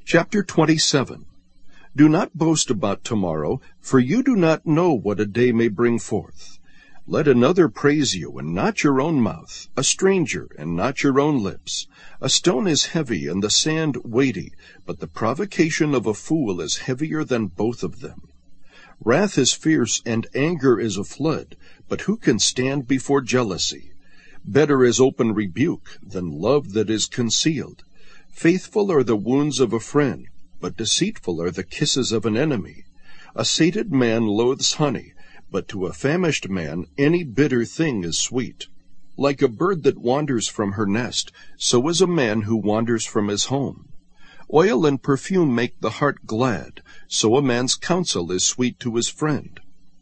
Chapter 27. Do not boast about tomorrow, for you do not know what a day may bring forth. Let another praise you, and not your own mouth, a stranger, and not your own lips. A stone is heavy, and the sand weighty, but the provocation of a fool is heavier than both of them. Wrath is fierce, and anger is a flood, but who can stand before jealousy? Better is open rebuke than love that is concealed. Faithful are the wounds of a friend, but deceitful are the kisses of an enemy. A sated man loathes honey, but to a famished man any bitter thing is sweet. Like a bird that wanders from her nest, so is a man who wanders from his home. Oil and perfume make the heart glad, so a man's counsel is sweet to his friend.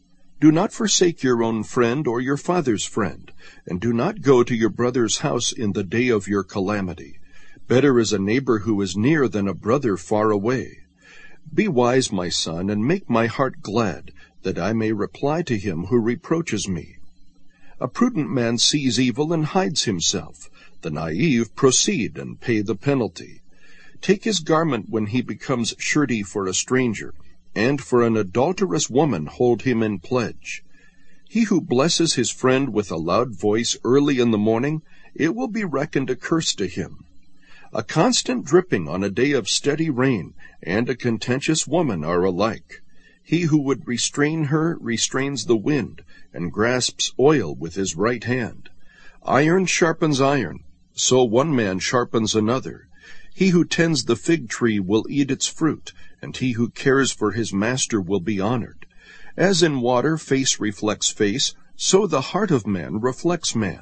Do not forsake your own friend or your father's friend, and do not go to your brother's house in the day of your calamity. Better is a neighbor who is near than a brother far away. Be wise, my son, and make my heart glad, that I may reply to him who reproaches me. A prudent man sees evil and hides himself. The naive proceed and pay the penalty. Take his garment when he becomes surety for a stranger, and for an adulterous woman hold him in pledge. He who blesses his friend with a loud voice early in the morning, it will be reckoned a curse to him. A constant dripping on a day of steady rain and a contentious woman are alike. He who would restrain her restrains the wind, and grasps oil with his right hand. Iron sharpens iron, so one man sharpens another. He who tends the fig tree will eat its fruit, and he who cares for his master will be honored. As in water face reflects face, so the heart of man reflects man.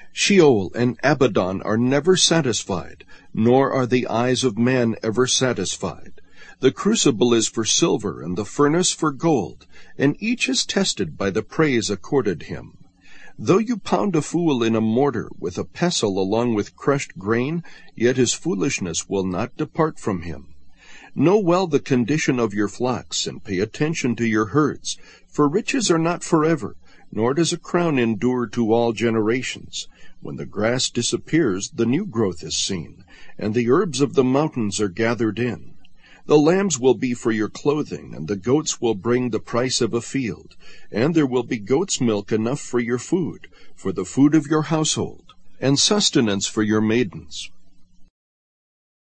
Sheol and Abaddon are never satisfied, nor are the eyes of man ever satisfied. The crucible is for silver, and the furnace for gold, and each is tested by the praise accorded him. Though you pound a fool in a mortar with a pestle along with crushed grain, yet his foolishness will not depart from him. Know well the condition of your flocks, and pay attention to your herds, for riches are not forever, nor does a crown endure to all generations. When the grass disappears, the new growth is seen, and the herbs of the mountains are gathered in. The lambs will be for your clothing, and the goats will bring the price of a field, and there will be goat's milk enough for your food, for the food of your household, and sustenance for your maidens.